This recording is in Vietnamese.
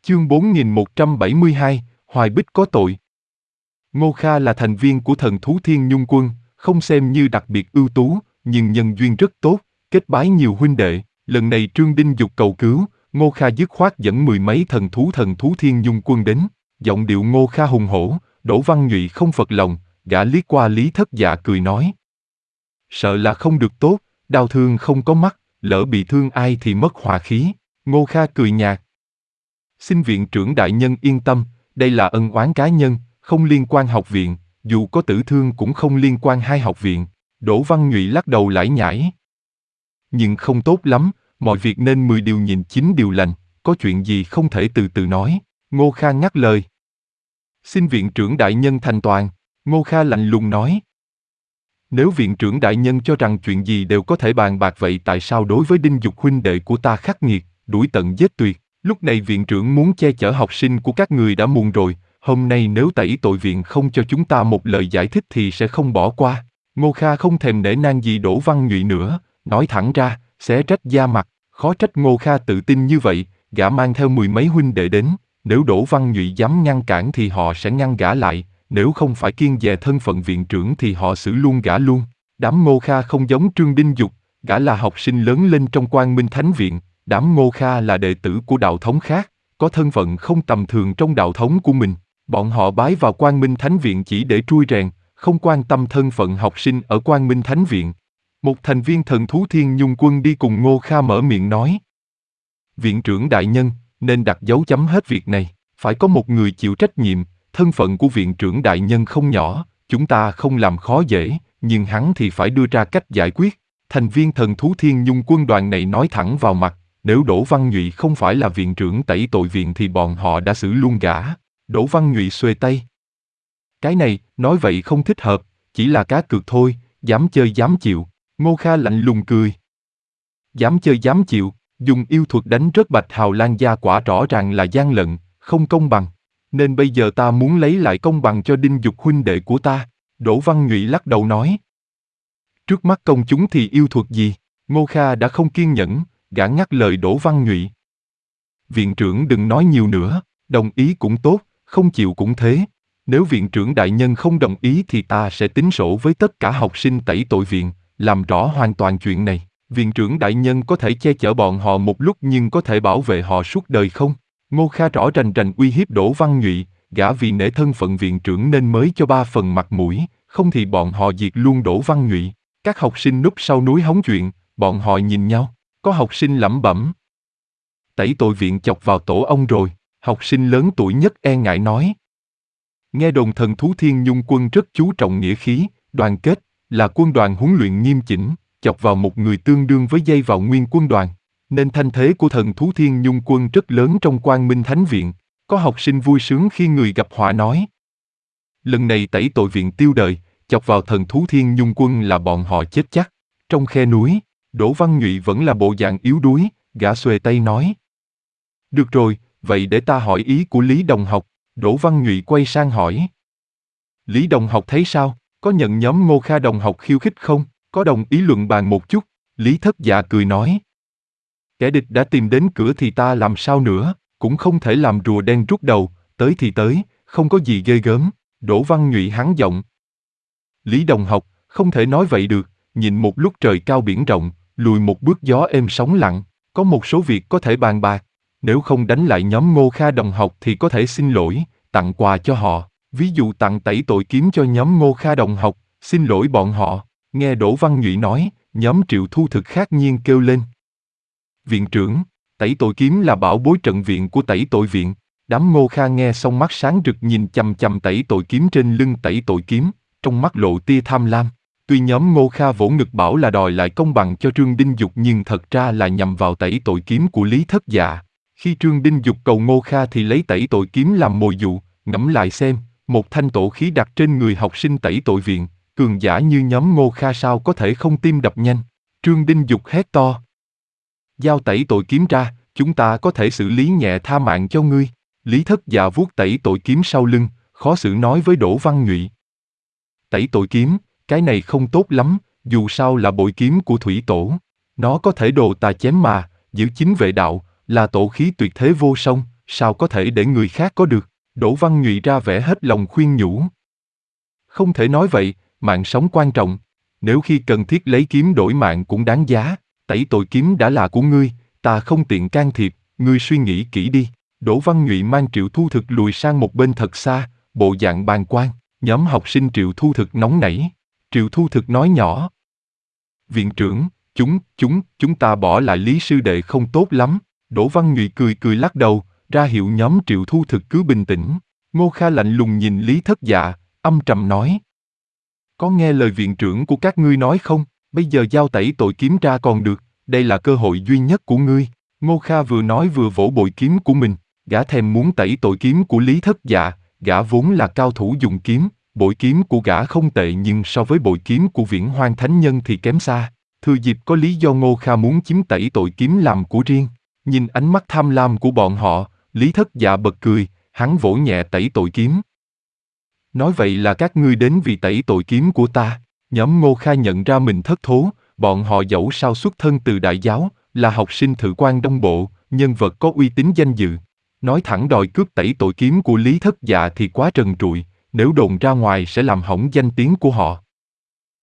Chương 4172, Hoài Bích có tội. Ngô Kha là thành viên của Thần Thú Thiên Nhung Quân, không xem như đặc biệt ưu tú, nhưng nhân duyên rất tốt, kết bái nhiều huynh đệ. Lần này Trương Đinh Dục cầu cứu, Ngô Kha dứt khoát dẫn mười mấy thần thú Thiên Nhung Quân đến. Giọng điệu Ngô Kha hùng hổ, Đỗ Văn Nhụy không phật lòng, gã liếc qua Lý Thất Dạ cười nói. Sợ là không được tốt, đau thương không có mắt, lỡ bị thương ai thì mất hòa khí. Ngô Kha cười nhạt. Xin viện trưởng đại nhân yên tâm, đây là ân oán cá nhân, không liên quan học viện, dù có tử thương cũng không liên quan hai học viện. Đỗ Văn Nhụy lắc đầu lải nhải. Nhưng không tốt lắm, mọi việc nên 10 điều nhìn 9 điều lành, có chuyện gì không thể từ từ nói. Ngô Kha ngắt lời. Xin viện trưởng đại nhân thành toàn. Ngô Kha lạnh lùng nói. Nếu viện trưởng đại nhân cho rằng chuyện gì đều có thể bàn bạc vậy tại sao đối với Đinh Dục huynh đệ của ta khắc nghiệt, đuổi tận giết tuyệt? Lúc này viện trưởng muốn che chở học sinh của các người đã muộn rồi, hôm nay nếu tẩy tội viện không cho chúng ta một lời giải thích thì sẽ không bỏ qua. Ngô Kha không thèm nể nang gì Đỗ Văn Nhụy nữa, nói thẳng ra, xé rách da mặt, khó trách Ngô Kha tự tin như vậy, gã mang theo mười mấy huynh đệ đến, nếu Đỗ Văn Nhụy dám ngăn cản thì họ sẽ ngăn gã lại, nếu không phải kiêng dè thân phận viện trưởng thì họ xử luôn gã luôn. Đám Ngô Kha không giống Trương Đinh Dục, gã là học sinh lớn lên trong Quang Minh Thánh Viện, đám Ngô Kha là đệ tử của đạo thống khác, có thân phận không tầm thường trong đạo thống của mình. Bọn họ bái vào Quang Minh Thánh Viện chỉ để trui rèn, không quan tâm thân phận học sinh ở Quang Minh Thánh Viện. Một thành viên Thần Thú Thiên Nhung Quân đi cùng Ngô Kha mở miệng nói. Viện trưởng đại nhân, nên đặt dấu chấm hết việc này, phải có một người chịu trách nhiệm, thân phận của viện trưởng đại nhân không nhỏ, chúng ta không làm khó dễ, nhưng hắn thì phải đưa ra cách giải quyết. Thành viên Thần Thú Thiên Nhung Quân đoàn này nói thẳng vào mặt, nếu Đỗ Văn Nhụy không phải là viện trưởng tẩy tội viện thì bọn họ đã xử luôn gã. Đỗ Văn Nhụy xuề tay. Cái này, nói vậy không thích hợp, chỉ là cá cược thôi, dám chơi dám chịu. Ngô Kha lạnh lùng cười. Dám chơi dám chịu, dùng yêu thuật đánh rớt Bạch Hào Lan gia quả rõ ràng là gian lận, không công bằng. Nên bây giờ ta muốn lấy lại công bằng cho Đinh Dục huynh đệ của ta. Đỗ Văn Nhụy lắc đầu nói. Trước mắt công chúng thì yêu thuật gì? Ngô Kha đã không kiên nhẫn, gã ngắt lời Đỗ Văn Nhụy. Viện trưởng đừng nói nhiều nữa, đồng ý cũng tốt, không chịu cũng thế. Nếu viện trưởng đại nhân không đồng ý thì ta sẽ tính sổ với tất cả học sinh tẩy tội viện, làm rõ hoàn toàn chuyện này. Viện trưởng đại nhân có thể che chở bọn họ một lúc nhưng có thể bảo vệ họ suốt đời không? Ngô Kha rõ rành rành uy hiếp Đỗ Văn Nhụy, gã vì nể thân phận viện trưởng nên mới cho 3 phần mặt mũi, không thì bọn họ diệt luôn Đỗ Văn Nhụy. Các học sinh núp sau núi hóng chuyện, bọn họ nhìn nhau, có học sinh lẩm bẩm. Tẩy tội viện chọc vào tổ ông rồi, học sinh lớn tuổi nhất e ngại nói. Nghe đồn Thần Thú Thiên Nhung Quân rất chú trọng nghĩa khí, đoàn kết, là quân đoàn huấn luyện nghiêm chỉnh, chọc vào một người tương đương với dây vào nguyên quân đoàn. Nên thanh thế của Thần Thú Thiên Nhung Quân rất lớn trong Quang Minh Thánh Viện. Có học sinh vui sướng khi người gặp họa nói. Lần này tẩy tội viện tiêu đời, chọc vào Thần Thú Thiên Nhung Quân là bọn họ chết chắc. Trong khe núi, Đỗ Văn Nhụy vẫn là bộ dạng yếu đuối, gã xuề tay nói. Được rồi, vậy để ta hỏi ý của Lý Đồng học. Đỗ Văn Nhụy quay sang hỏi. Lý Đồng học thấy sao? Có nhận nhóm Ngô Kha đồng học khiêu khích không? Có đồng ý luận bàn một chút? Lý Thất Dạ cười nói. Kẻ địch đã tìm đến cửa thì ta làm sao nữa, cũng không thể làm rùa đen rút đầu, tới thì tới, không có gì ghê gớm. Đỗ Văn Nhụy hắn giọng. Lý Đồng học, không thể nói vậy được, nhìn một lúc trời cao biển rộng, lùi một bước gió êm sóng lặng, có một số việc có thể bàn bạc. Nếu không đánh lại nhóm Ngô Kha đồng học thì có thể xin lỗi, tặng quà cho họ, ví dụ tặng tẩy tội kiếm cho nhóm Ngô Kha đồng học, xin lỗi bọn họ. Nghe Đỗ Văn Nhụy nói, nhóm Triệu Thu Thực khắc nhiên kêu lên. Viện trưởng, tẩy tội kiếm là bảo bối trận viện của tẩy tội viện. Đám Ngô Kha nghe xong mắt sáng rực nhìn chằm chằm tẩy tội kiếm trên lưng tẩy tội kiếm, trong mắt lộ tia tham lam. Tuy nhóm Ngô Kha vỗ ngực bảo là đòi lại công bằng cho Trương Đinh Dục nhưng thật ra là nhằm vào tẩy tội kiếm của Lý Thất Dạ. Khi Trương Đinh Dục cầu Ngô Kha thì lấy tẩy tội kiếm làm mồi dụ, ngẫm lại xem, một thanh tổ khí đặt trên người học sinh tẩy tội viện, cường giả như nhóm Ngô Kha sao có thể không tim đập nhanh. Trương Đinh Dục hét to. Giao tẩy tội kiếm ra, chúng ta có thể xử lý nhẹ tha mạng cho ngươi. Lý Thất Dạ vuốt tẩy tội kiếm sau lưng, khó xử nói với Đỗ Văn Nhụy. Tẩy tội kiếm, cái này không tốt lắm, dù sao là bội kiếm của thủy tổ. Nó có thể đồ tà chém mà, giữ chính vệ đạo, là tổ khí tuyệt thế vô song, sao có thể để người khác có được? Đỗ Văn Nhụy ra vẻ hết lòng khuyên nhủ. Không thể nói vậy, mạng sống quan trọng. Nếu khi cần thiết lấy kiếm đổi mạng cũng đáng giá. Tẩy tội kiếm đã là của ngươi, ta không tiện can thiệp, ngươi suy nghĩ kỹ đi. Đỗ Văn Nhụy mang Triệu Thu Thực lùi sang một bên thật xa, bộ dạng bàng quan. Nhóm học sinh Triệu Thu Thực nóng nảy. Triệu Thu Thực nói nhỏ. Viện trưởng, chúng ta bỏ lại Lý sư đệ không tốt lắm. Đỗ Văn Nhụy cười cười lắc đầu, ra hiệu nhóm Triệu Thu Thực cứ bình tĩnh. Ngô Kha lạnh lùng nhìn Lý Thất Dạ, âm trầm nói. Có nghe lời viện trưởng của các ngươi nói không? Bây giờ giao tẩy tội kiếm ra còn được, đây là cơ hội duy nhất của ngươi. Ngô Kha vừa nói vừa vỗ bội kiếm của mình, gã thèm muốn tẩy tội kiếm của Lý Thất Dạ, gã vốn là cao thủ dùng kiếm, bội kiếm của gã không tệ nhưng so với bội kiếm của Viễn Hoang Thánh Nhân thì kém xa. Thừa dịp có lý do Ngô Kha muốn chiếm tẩy tội kiếm làm của riêng. Nhìn ánh mắt tham lam của bọn họ, Lý Thất Dạ bật cười, hắn vỗ nhẹ tẩy tội kiếm. Nói vậy là các ngươi đến vì tẩy tội kiếm của ta. Nhóm Ngô Kha nhận ra mình thất thố, bọn họ dẫu sao xuất thân từ đại giáo, là học sinh Thự Quan Đông Bộ, nhân vật có uy tín danh dự. Nói thẳng đòi cướp tẩy tội kiếm của Lý Thất Dạ thì quá trần trụi, nếu đồn ra ngoài sẽ làm hỏng danh tiếng của họ.